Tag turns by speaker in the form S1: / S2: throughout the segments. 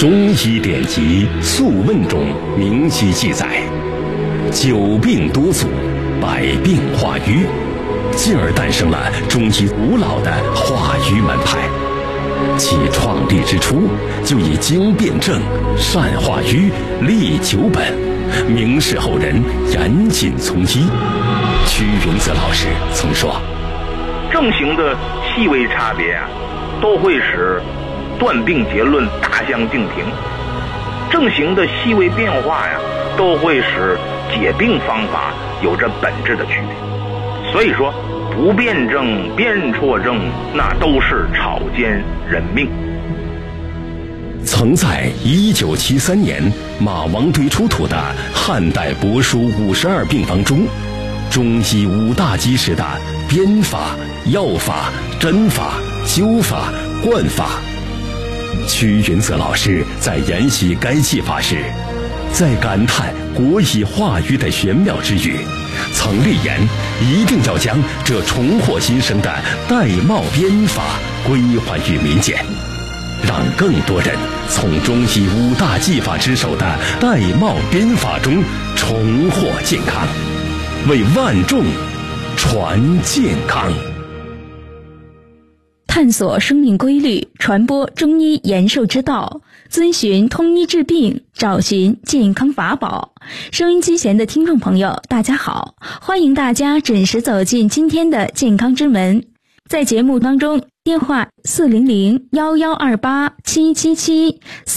S1: 中医典籍《素问》中明晰记载，久病多阻，百病化瘀，进而诞生了中医古老的化瘀门派。其创立之初，就以经辨证、善化瘀、利久本，名士后人严谨从医。屈云泽老师曾说，
S2: 症型的细微差别都会使断病结论大相径庭，症型的细微变化都会使解病方法有着本质的区别。所以说，不辨证、辨错症，那都是草菅人命。
S1: 曾在1973年马王堆出土的汉代帛书52病方中，中医5大基石的编法、药法、针法、灸法、灌法。屈云泽老师在研习该技法时，在感叹国医化瘀的玄妙之余，曾立言一定要将这重获新生的玳瑁编法归还于民间，让更多人从中医5大技法之首的玳瑁编法中重获健康，为万众传健康。
S3: 探索生命规律，传播中医延寿之道，遵循通医治病，找寻健康法宝。收音机前的听众朋友，大家好，欢迎大家准时走进今天的健康之门。在节目当中，电话400-1128-777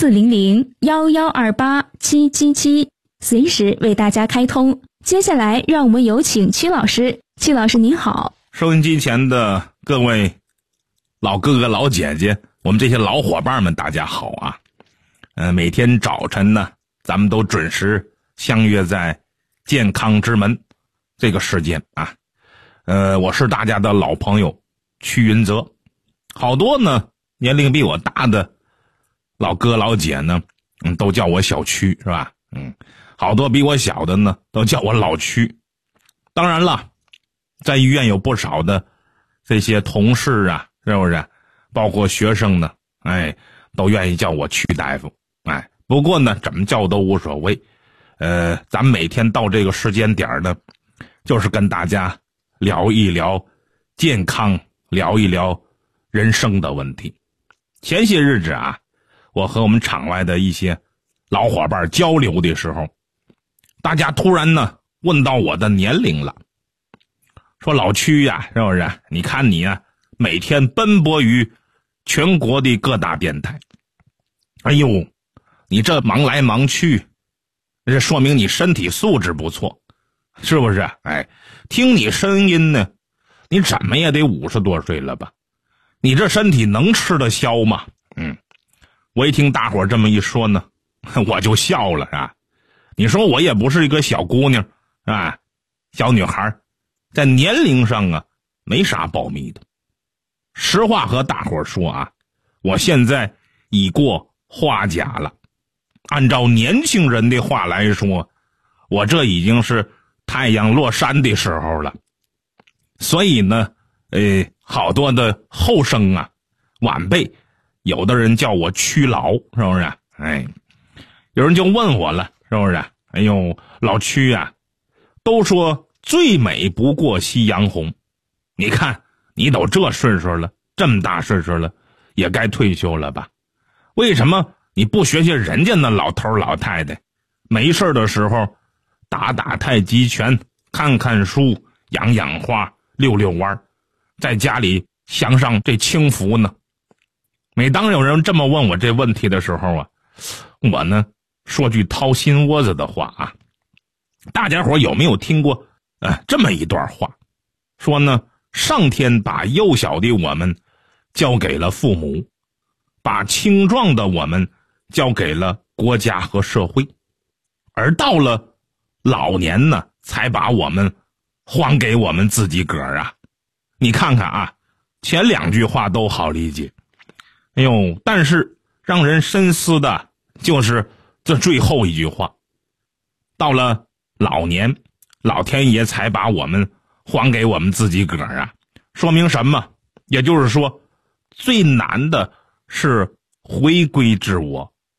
S3: 400-1128-777，随时为大家开通。接下来让我们有请屈老师。屈老师您好。
S4: 收音机前的各位老哥哥老姐姐，我们这些老伙伴们大家好啊。每天早晨呢，咱们都准时相约在健康之门这个时间啊。我是大家的老朋友屈云泽，好多呢年龄比我大的老哥老姐呢，都叫我小屈，是吧？好多比我小的呢，都叫我老屈。当然了，在医院有不少的这些同事啊，是不是？包括学生呢，都愿意叫我屈大夫。不过呢，怎么叫都无所谓。咱们每天到这个时间点呢，就是跟大家聊一聊健康，聊一聊人生的问题。前些日子啊，我和我们场外的一些老伙伴交流的时候，大家突然呢问到我的年龄了，说老屈呀，是不是？你看你啊，每天奔波于全国的各大电台，哎呦，你这忙来忙去，这说明你身体素质不错，是不是？听你声音呢，你怎么也得50多岁了吧？你这身体能吃得消吗？我一听大伙这么一说呢，我就笑了啊。你说我也不是一个小姑娘啊，小女孩，在年龄上啊没啥保密的。实话和大伙说啊，我现在已过花甲了。按照年轻人的话来说，我这已经是太阳落山的时候了。所以呢，好多的后生啊，晚辈，有的人叫我屈老，是不是？有人就问我了，是不是？哎呦，老屈啊，都说最美不过夕阳红。你看，你都这岁数了，这么大岁数了，也该退休了吧？为什么你不学学人家那老头老太太，没事的时候打打太极拳，看看书，养养花，溜溜弯，在家里享上这清福呢？每当有人这么问我这问题的时候啊，我呢说句掏心窝子的话啊，大家伙有没有听过这么一段话？说呢，上天把幼小的我们交给了父母，把青壮的我们交给了国家和社会，而到了老年呢，才把我们还给我们自己个儿啊。你看看啊，前2句话都好理解，但是让人深思的就是这最后一句话，到了老年，老天爷才把我们还给我们自己个儿啊。说明什么？也就是说，最难的是回归自我，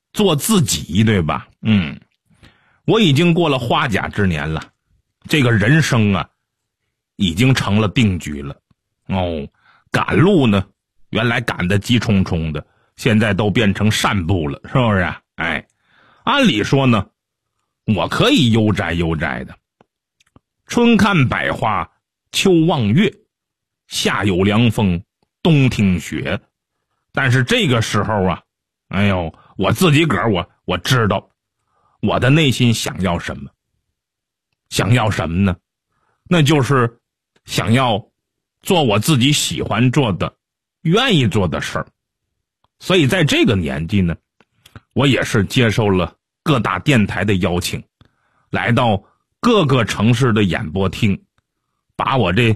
S4: 做自己，对吧？我已经过了花甲之年了，这个人生啊已经成了定局了。赶路呢原来赶得急冲冲的，现在都变成散步了，是不是啊？按理说呢我可以悠哉悠哉的，春看百花，秋望月，夏有凉风，冬听雪。但是这个时候啊，我自己个儿我知道我的内心想要什么。想要什么呢？那就是想要做我自己喜欢做的愿意做的事儿。所以在这个年纪呢，我也是接受了各大电台的邀请，来到各个城市的演播厅，把我这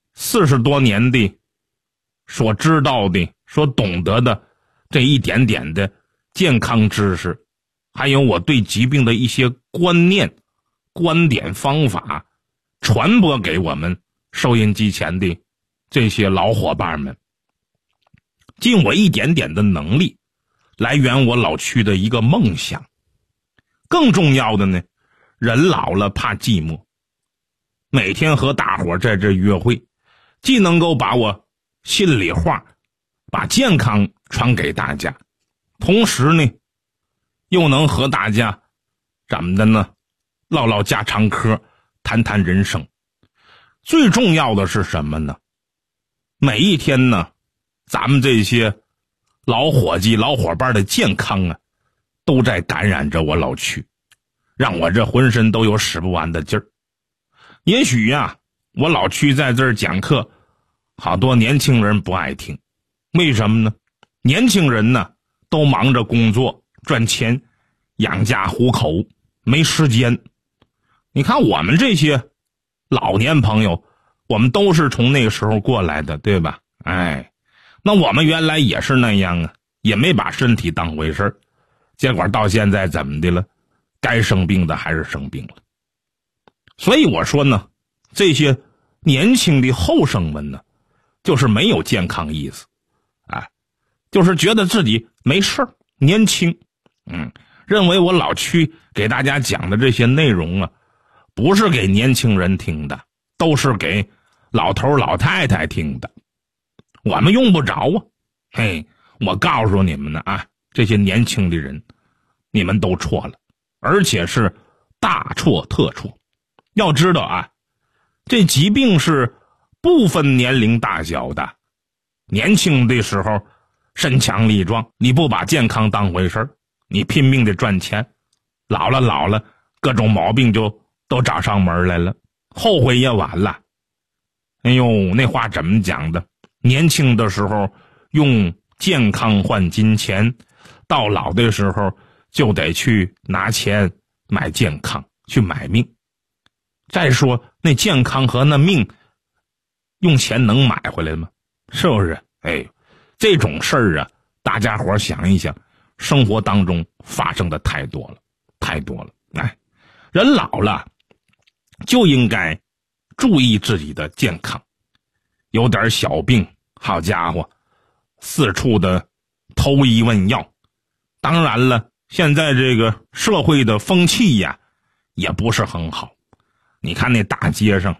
S4: 40多年的所知道的所懂得的这一点点的健康知识，还有我对疾病的一些观念、观点、方法，传播给我们收音机前的这些老伙伴们，尽我一点点的能力来圆我老区的一个梦想。更重要的呢，人老了怕寂寞，每天和大伙在这约会，既能够把我心里话，把健康传给大家，同时呢又能和大家怎么的呢，唠唠家常嗑，谈谈人生。最重要的是什么呢？每一天呢，咱们这些老伙计老伙伴的健康啊都在感染着我老区，让我这浑身都有使不完的劲儿。也许呀，我老区在这儿讲课，好多年轻人不爱听。为什么呢？年轻人呢都忙着工作赚钱养家糊口，没时间。你看我们这些老年朋友，我们都是从那个时候过来的，对吧？那我们原来也是那样啊，也没把身体当回事儿，结果到现在怎么的了？该生病的还是生病了。所以我说呢，这些年轻的后生们呢，就是没有健康意识，就是觉得自己没事儿，年轻，认为我老区给大家讲的这些内容啊，不是给年轻人听的，都是给老头老太太听的，我们用不着啊。我告诉你们呢这些年轻的人，你们都错了，而且是大错特错。要知道这疾病是不分年龄大小的，年轻的时候身强力壮，你不把健康当回事儿，你拼命的赚钱，老了各种毛病就都找上门来了，后悔也晚了。那话怎么讲的？年轻的时候用健康换金钱，到老的时候就得去拿钱买健康，去买命。再说那健康和那命用钱能买回来吗？是不是？这种事儿大家伙想一想，生活当中发生的太多了。人老了就应该注意自己的健康，有点小病，好家伙，四处的投医问药。当然了，现在这个社会的风气也不是很好。你看那大街上，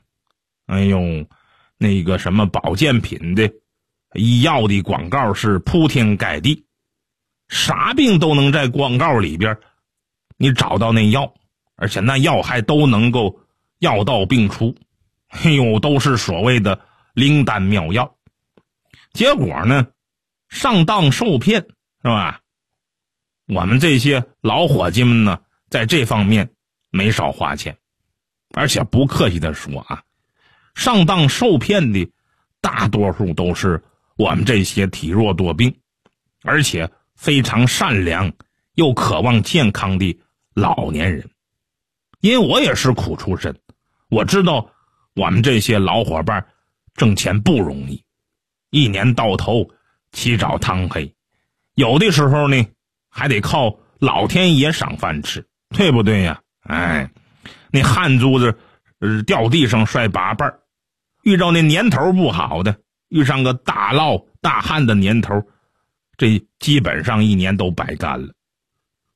S4: 那个什么保健品的医药的广告是铺天盖地，啥病都能在广告里边你找到那药，而且那药还都能够药到病除，都是所谓的灵丹妙药。结果呢，上当受骗，是吧？我们这些老伙计们呢，在这方面没少花钱。而且不客气的说上当受骗的大多数都是我们这些体弱多病，而且非常善良又渴望健康的老年人。因为我也是苦出身，我知道我们这些老伙伴挣钱不容易，一年到头起早贪黑，有的时候呢还得靠老天爷赏饭吃，对不对呀？那汗珠子掉地上摔八瓣，遇到那年头不好的，遇上个大涝大旱的年头，这基本上一年都白干了。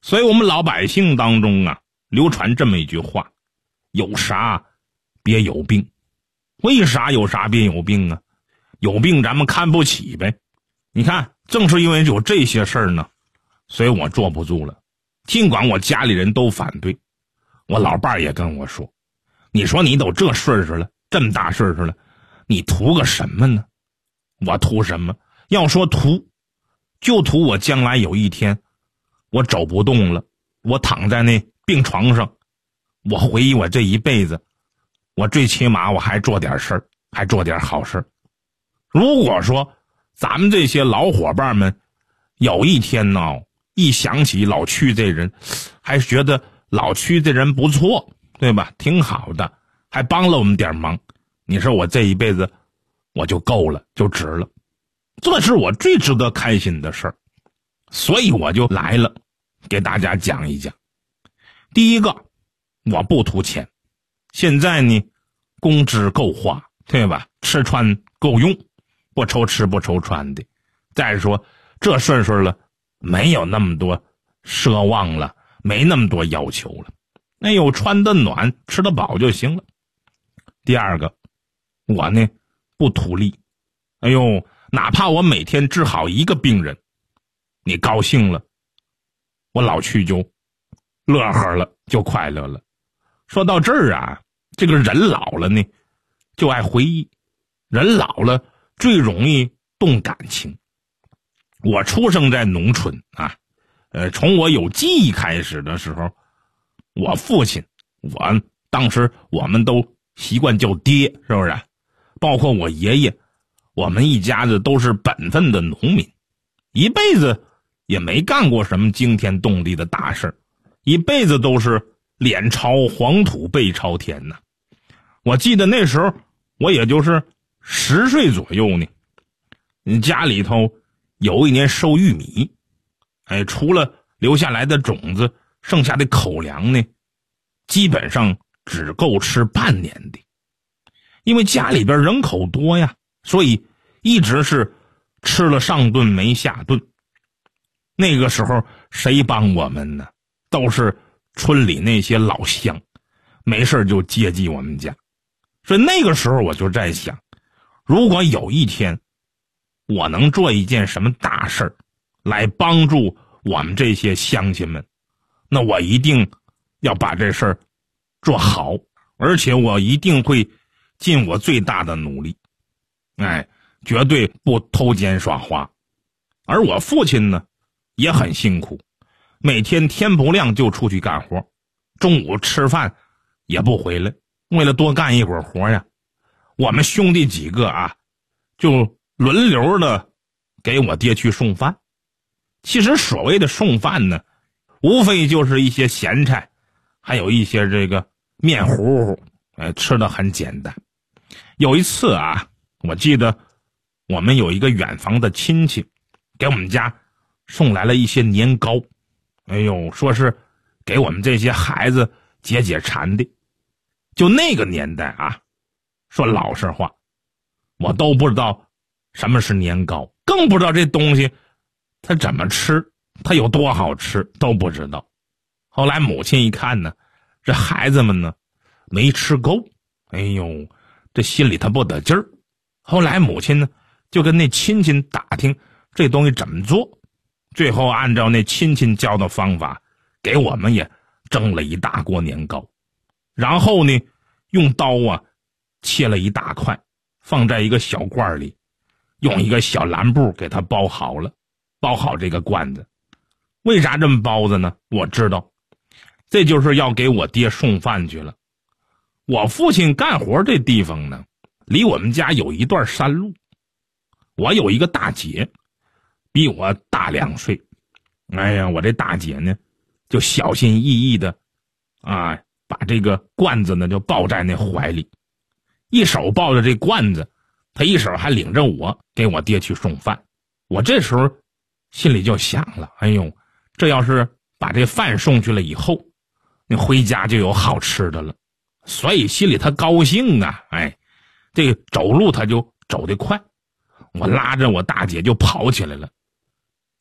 S4: 所以我们老百姓当中啊，流传这么一句话，有啥别有病。为啥有啥别有病啊？有病咱们看不起呗。你看，正是因为有这些事儿呢，所以我坐不住了。尽管我家里人都反对，我老伴儿也跟我说，你说你都这岁数了，这么大岁数了，你图个什么呢？我图什么？要说图，就图我将来有一天我走不动了，我躺在那病床上，我回忆我这一辈子，我最起码我还做点事儿，还做点好事儿。如果说咱们这些老伙伴们有一天呢，一想起老曲这人，还觉得老曲这人不错，对吧？挺好的，还帮了我们点忙，你说我这一辈子我就够了，就值了。这是我最值得开心的事儿，所以我就来了，给大家讲一讲。第一个，我不图钱，现在呢，工资够花，对吧？吃穿够用，不愁吃不愁穿的。再说这岁数了，没有那么多奢望了，没那么多要求了。哎呦，穿得暖，吃得饱就行了。第二个，我呢不图利。哎呦，哪怕我每天治好一个病人，你高兴了，我老去就乐呵了，就快乐了。说到这儿啊，这个人老了呢，就爱回忆，人老了最容易动感情。我出生在农村啊，从我有记忆开始的时候，我父亲，我当时我们都习惯叫爹，是不是？包括我爷爷，我们一家子都是本分的农民，一辈子也没干过什么惊天动地的大事，一辈子都是脸朝黄土背朝天呢。我记得那时候我也就是10岁左右呢，家里头有一年收玉米，除了留下来的种子，剩下的口粮呢，基本上只够吃半年的。因为家里边人口多呀，所以一直是吃了上顿没下顿。那个时候谁帮我们呢？都是村里那些老乡，没事就接济我们家。所以那个时候我就在想，如果有一天我能做一件什么大事儿来帮助我们这些乡亲们，那我一定要把这事儿做好，而且我一定会尽我最大的努力，绝对不偷奸耍滑。而我父亲呢也很辛苦，每天天不亮就出去干活，中午吃饭也不回来，为了多干一会儿活呀，我们兄弟几个啊就轮流的给我爹去送饭。其实所谓的送饭呢，无非就是一些咸菜，还有一些这个面糊糊，吃的很简单。有一次啊，我记得我们有一个远房的亲戚给我们家送来了一些年糕，说是给我们这些孩子解解馋的。就那个年代啊，说老实话，我都不知道什么是年糕，更不知道这东西它怎么吃，它有多好吃都不知道。后来母亲一看呢，这孩子们呢没吃够，这心里他不得劲儿。后来母亲呢就跟那亲戚打听这东西怎么做，最后按照那亲戚教的方法，给我们也蒸了一大锅年糕，然后呢用刀啊切了一大块，放在一个小罐里，用一个小蓝布给它包好了，包好这个罐子。为啥这么包的呢？我知道，这就是要给我爹送饭去了。我父亲干活这地方呢，离我们家有一段山路。我有一个大姐，比我大2岁。我这大姐呢，就小心翼翼的把这个罐子呢就抱在那怀里，一手抱着这罐子，她一手还领着我给我爹去送饭。我这时候心里就想了，这要是把这饭送去了以后，你回家就有好吃的了。所以心里他高兴啊，这个走路他就走得快。我拉着我大姐就跑起来了，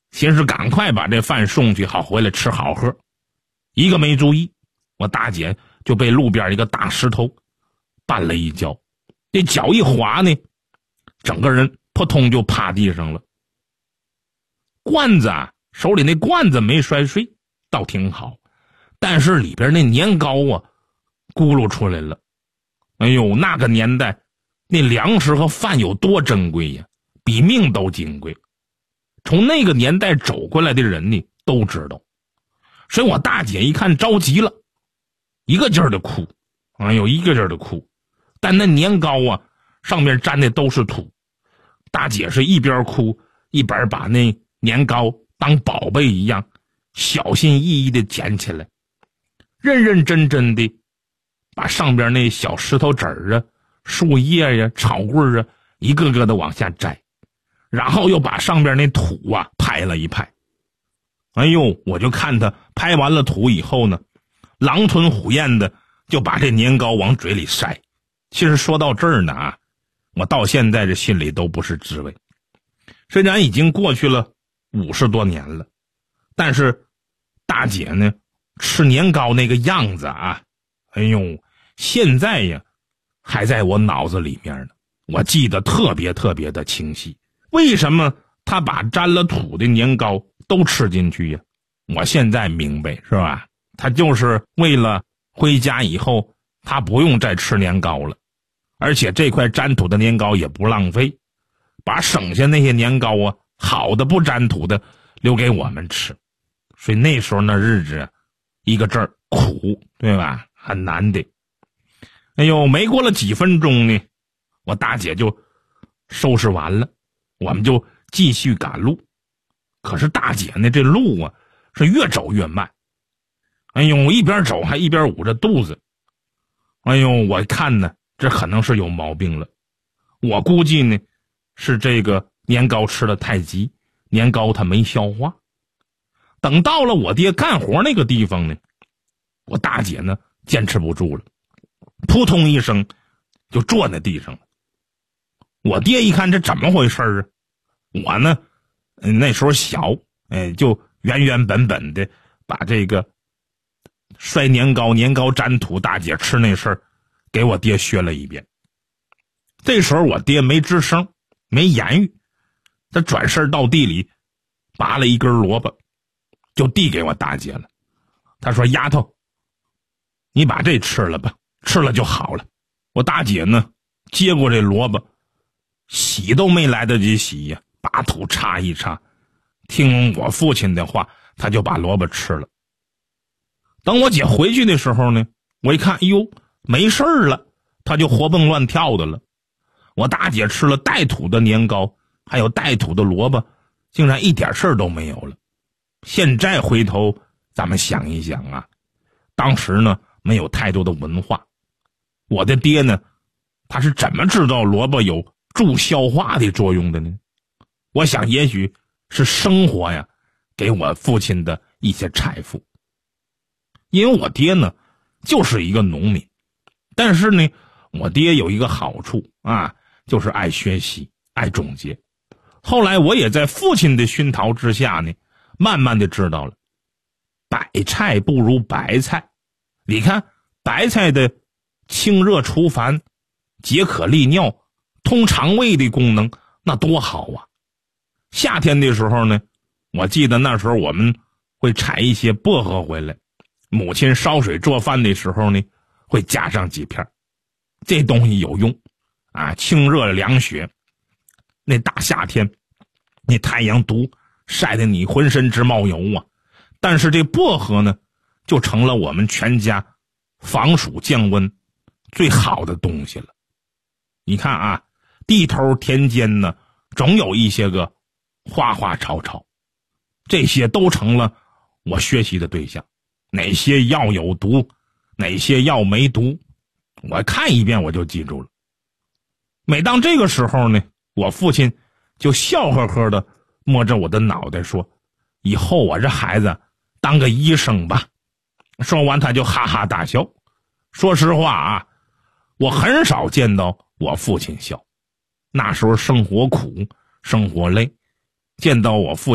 S4: 寻思赶快把这饭送去，好回来吃好喝。一个没注意，我大姐就被路边一个大石头绊了一跤，这脚一滑呢，整个人扑通就趴地上了。罐子啊，手里那罐子没摔碎，倒挺好，但是里边那年糕啊咕噜出来了。哎呦，那个年代那粮食和饭有多珍贵呀，比命都金贵。从那个年代走过来的人呢都知道。所以我大姐一看着急了，一个劲儿的哭，哎呦，一个劲儿的哭。但那年糕啊上面沾的都是土，大姐是一边哭一边把那年糕当宝贝一样小心翼翼的捡起来，认认真真的把上边那小石头子儿啊、树叶呀、草棍啊一个个的往下摘，然后又把上边那土啊拍了一拍。哎呦，我就看他拍完了土以后呢，狼吞虎咽的就把这年糕往嘴里塞。其实说到这儿呢啊，我到现在这心里都不是滋味。虽然已经过去了50多年了，但是大姐呢吃年糕那个样子啊，哎呦，现在呀还在我脑子里面呢，我记得特别特别的清晰。为什么她把沾了土的年糕都吃进去呀？我现在明白，是吧？她就是为了回家以后她不用再吃年糕了，而且这块沾土的年糕也不浪费，把省下那些年糕啊好的不沾土的留给我们吃。所以那时候那日子一个字儿苦，对吧？很难的。哎呦，没过了几分钟呢，我大姐就收拾完了，我们就继续赶路。可是大姐呢这路啊是越走越慢，哎呦，一边走还一边捂着肚子。哎呦，我看呢这可能是有毛病了，我估计呢是这个年糕吃得太急，年糕它没消化。等到了我爹干活那个地方呢，我大姐呢坚持不住了，扑通一声就坐在地上了。我爹一看这怎么回事啊，我呢那时候小，就原原本本的把这个摔年糕、年糕沾土大姐吃那事儿给我爹学了一遍。这时候我爹没吱声，没言语，他转身到地里拔了一根萝卜就递给我大姐了。他说：“丫头，你把这吃了吧，吃了就好了。”我大姐呢接过这萝卜，洗都没来得及洗呀，把土擦一擦，听我父亲的话，他就把萝卜吃了。等我姐回去的时候呢，我一看，哎呦，没事了，她就活蹦乱跳的了。我大姐吃了带土的年糕，还有带土的萝卜，竟然一点事儿都没有了。现在回头咱们想一想啊，当时呢没有太多的文化，我的爹呢他是怎么知道萝卜有助消化的作用的呢？我想也许是生活呀给我父亲的一些财富。因为我爹呢就是一个农民，但是呢我爹有一个好处啊，就是爱学习，爱总结。后来我也在父亲的熏陶之下呢，慢慢的知道了百菜不如白菜。你看白菜的清热除烦、解渴利尿、通肠胃的功能那多好啊。夏天的时候呢，我记得那时候我们会采一些薄荷回来，母亲烧水做饭的时候呢会加上几片，这东西有用啊，清热凉血。那大夏天那太阳毒晒得你浑身直冒油啊，但是这薄荷呢就成了我们全家防暑降温最好的东西了。你看啊，地头田间呢总有一些个花花草草，这些都成了我学习的对象。哪些药有毒，哪些药没毒，我看一遍我就记住了。每当这个时候呢，我父亲就笑呵呵的摸着我的脑袋说：“以后我这孩子当个医生吧。”说完他就哈哈大笑。说实话啊，我很少见到我父亲笑。那时候生活苦，生活累，见到我父亲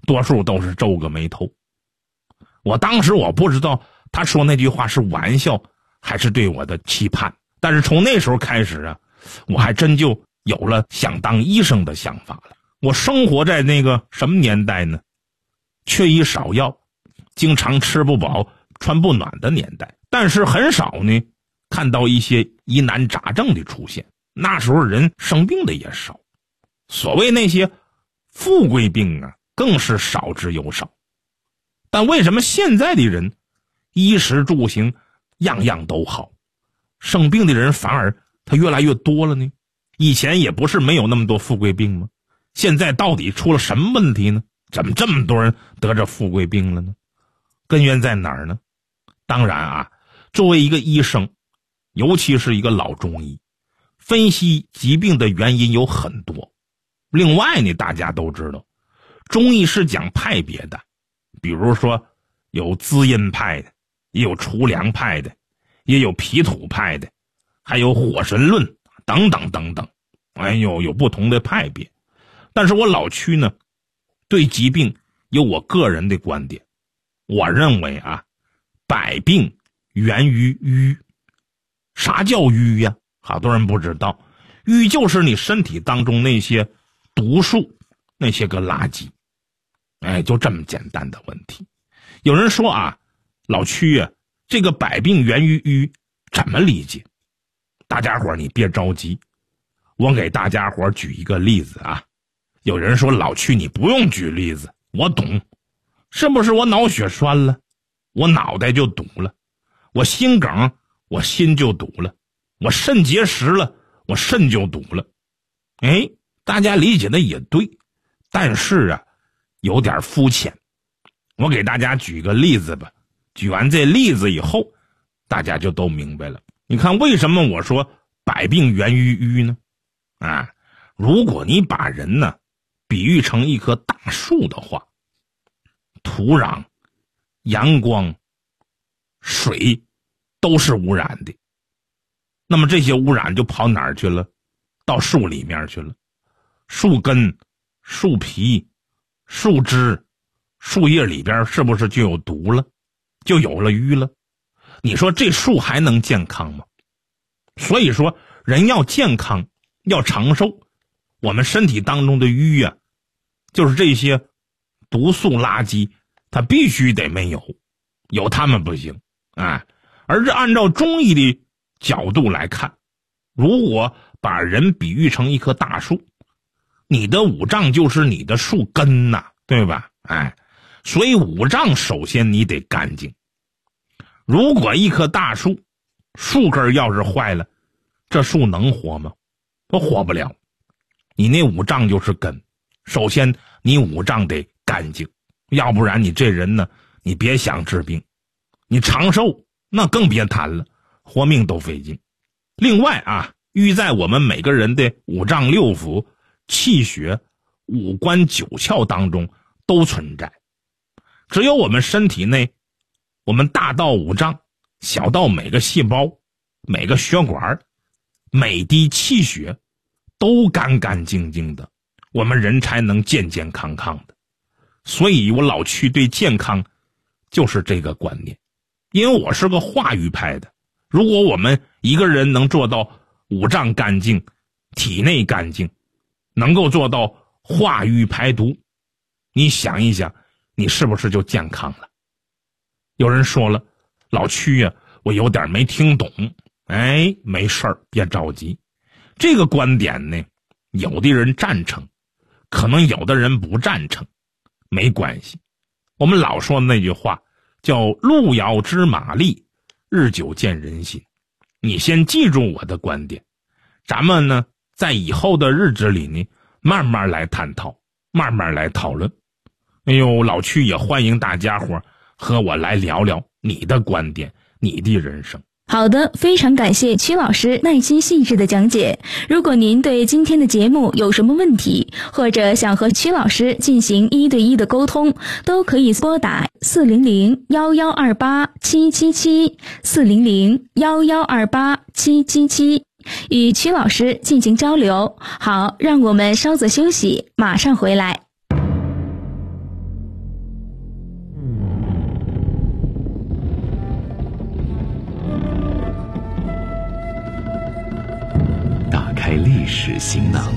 S4: 多数都是皱个眉头。我当时我不知道他说那句话是玩笑还是对我的期盼，但是从那时候开始啊，我还真就有了想当医生的想法了。我生活在那个什么年代呢？缺医少药，经常吃不饱穿不暖的年代，但是很少呢看到一些疑难杂症的出现。那时候人生病的也少，所谓那些富贵病啊更是少之又少。但为什么现在的人衣食住行样样都好，生病的人反而他越来越多了呢？以前也不是没有那么多富贵病吗？现在到底出了什么问题呢？怎么这么多人得着富贵病了呢？根源在哪儿呢？当然啊，作为一个医生，尤其是一个老中医，分析疾病的原因有很多。另外呢，大家都知道中医是讲派别的，比如说有滋阴派的，也有除凉派的，也有脾土派的，还有火神论等等等等，有不同的派别。但是我老屈呢，对疾病有我个人的观点。我认为啊，百病源于瘀。啥叫瘀呀？好多人不知道，瘀就是你身体当中那些毒素，那些个垃圾。就这么简单的问题。有人说啊，老屈啊，这个百病源于瘀怎么理解？大家伙你别着急，我给大家伙举一个例子啊。有人说老屈你不用举例子，我懂。是不是我脑血栓了，我脑袋就堵了；我心梗，我心就堵了；我肾结石了，我肾就堵了。大家理解的也对，但是啊，有点肤浅。我给大家举个例子吧，举完这例子以后，大家就都明白了。你看为什么我说百病源于瘀呢？如果你把人呢比喻成一棵大树的话，土壤、阳光、水都是污染的，那么这些污染就跑哪儿去了？到树里面去了。树根、树皮、树枝、树叶里边是不是就有毒了？就有了瘀了？你说这树还能健康吗？所以说人要健康，要长寿，我们身体当中的瘀啊，就是这些毒素垃圾，它必须得没有，有它们不行。而是按照中医的角度来看，如果把人比喻成一棵大树，你的五脏就是你的树根呐，对吧？所以五脏首先你得干净。如果一棵大树，树根要是坏了，这树能活吗？都活不了。你那五脏就是根，首先你五脏得干净，要不然你这人呢，你别想治病，你长寿那更别谈了，活命都费劲。另外啊，瘀在我们每个人的五脏六腑、气血、五官九窍当中都存在。只有我们身体内，我们大到五脏，小到每个细胞、每个血管、每滴气血都干干净净的，我们人才能健健康康的。所以我老去对健康就是这个观念。因为我是个化瘀派的，如果我们一个人能做到五脏干净、体内干净，能够做到化瘀排毒，你想一想，你是不是就健康了？有人说了，老屈呀，我有点没听懂。没事儿，别着急。这个观点呢，有的人赞成，可能有的人不赞成，没关系。我们老说那句话叫路遥知马力，日久见人心。你先记住我的观点，咱们呢在以后的日子里呢慢慢来探讨，慢慢来讨论。老屈也欢迎大家伙和我来聊聊你的观点，你的人生。
S3: 好的，非常感谢曲老师耐心细致的讲解。如果您对今天的节目有什么问题，或者想和曲老师进行1对1的沟通，都可以拨打400-1128-777 400-1128-777与曲老师进行交流。好，让我们稍作休息，马上回来。
S5: 历史行囊，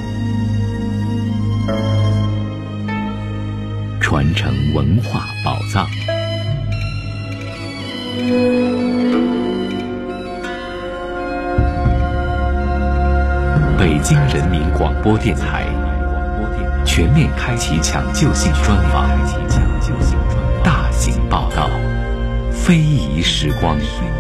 S5: 传承文化宝藏。北京人民广播电台全面开启抢救性专访，大型报道，非遗时光。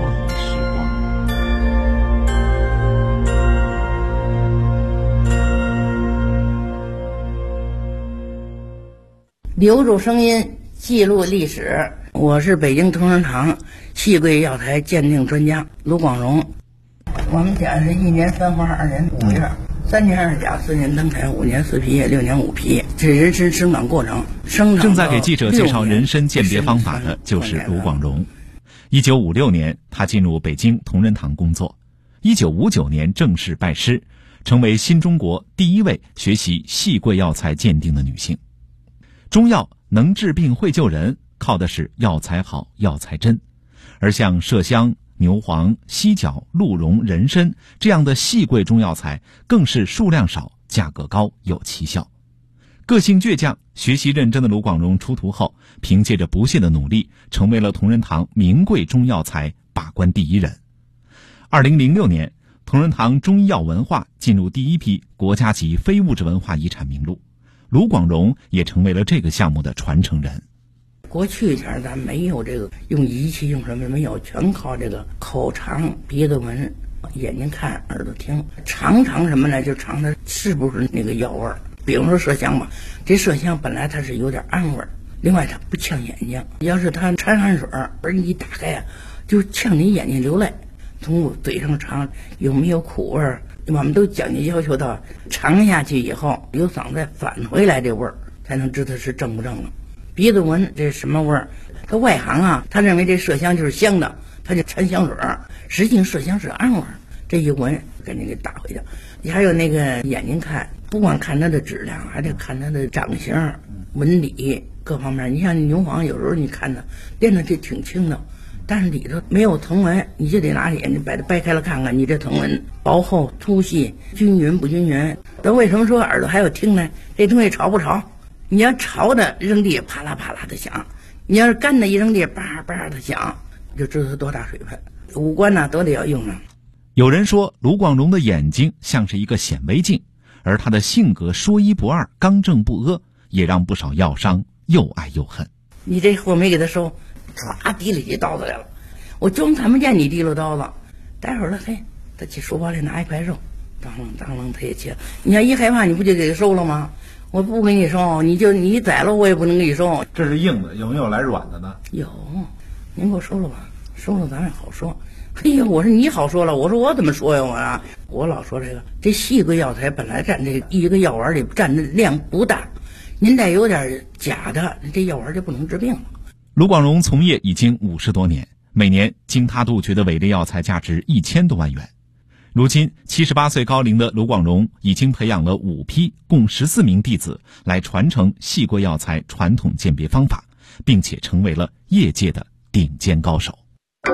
S6: 留住声音，记录历史。我是北京同仁堂戏柜药材鉴定专家卢广荣。我们家是1年3花2年5月，3年2甲4年登台5年4批6年5批，这人参生长过程。
S7: 正在给记者介绍人参鉴别方法的就是卢广荣。1956年，他进入北京同仁堂工作。1959年正式拜师，成为新中国第一位学习戏柜药材鉴定的女性。中药能治病会救人，靠的是药材好药材真，而像麝香、牛黄、犀角、鹿茸、人参这样的细贵中药材更是数量少、价格高、有奇效。个性倔强、学习认真的卢广荣出徒后，凭借着不懈的努力，成为了同仁堂名贵中药材把关第一人。2006年，同仁堂中医药文化进入第一批国家级非物质文化遗产名录，卢广荣也成为了这个项目的传承人。
S6: 过去前咱没有这个用仪器用什么没有，全靠这个口尝、鼻子闻、眼睛看、耳朵听，尝什么呢？就尝它是不是那个药味儿。比如说麝香吧，这麝香本来它是有点氨味儿，另外它不呛眼睛，要是它掺汗水而你一打开啊，就呛你眼睛流泪。从嘴上尝有没有苦味儿，我们都讲究要求到尝下去以后有嗓子返回来这味儿，才能知道是正不正了。鼻子闻这什么味儿？他外行啊，他认为这麝香就是香的，他就掺香水儿，实际麝香是氨味儿。这一闻给你给打回去。你还有那个眼睛看，不光看它的质量，还得看它的长形、纹理各方面。你像牛黄，有时候你看它练的这挺轻的，但是里头没有藤纹，你就得拿眼睛把它掰开了看看，你这藤纹薄厚、粗细、均匀不均匀。那为什么说耳朵还有听呢？这东西潮不潮？你要潮的扔地啪啦啪啦的响，你要是干的一扔地叭叭的响，就知道它多大水分。五官呢都得要用上。
S7: 有人说卢广荣的眼睛像是一个显微镜，而他的性格说一不二、刚正不阿，也让不少药商又爱又恨。
S6: 你这货没给他收，唰提了起刀子来了，我装看不见你提溜刀子。待会儿了，嘿，他去书包里拿一块肉，当啷他也切。你要一害怕，你不就给他收了吗？我不给你收，你宰了我也不能给你收。
S4: 这是硬的，有没有来软的呢？
S6: 有，您给我收了吧，收了咱也好说。嘿呀，我说你好说了，我说我怎么说呀？我老说这细贵药材本来占这一个药丸里占的量不大，您再有点假的，这药丸就不能治病了。
S7: 卢广荣从业已经50多年，每年经他杜绝的伪劣药材价值1000多万元。如今78岁高龄的卢广荣已经培养了5批共14名弟子来传承细贵药材传统鉴别方法，并且成为了业界的顶尖高手。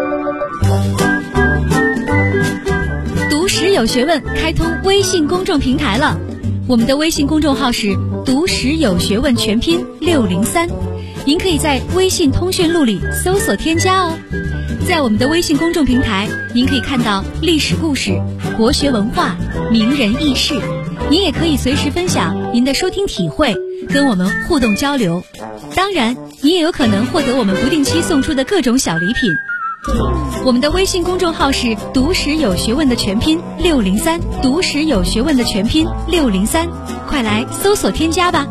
S3: 读史有学问开通微信公众平台了，我们的微信公众号是读史有学问全拼603，您可以在微信通讯录里搜索添加哦。在我们的微信公众平台，您可以看到历史故事、国学文化、名人轶事，您也可以随时分享您的收听体会，跟我们互动交流。当然，你也有可能获得我们不定期送出的各种小礼品。我们的微信公众号是读史有学问的全拼603，读史有学问的全拼603，快来搜索添加吧。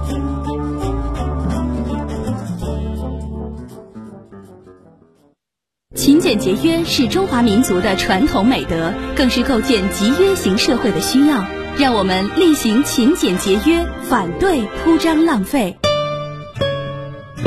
S3: 勤俭节约是中华民族的传统美德，更是构建集约型社会的需要。让我们力行勤俭节约，反对铺张浪费。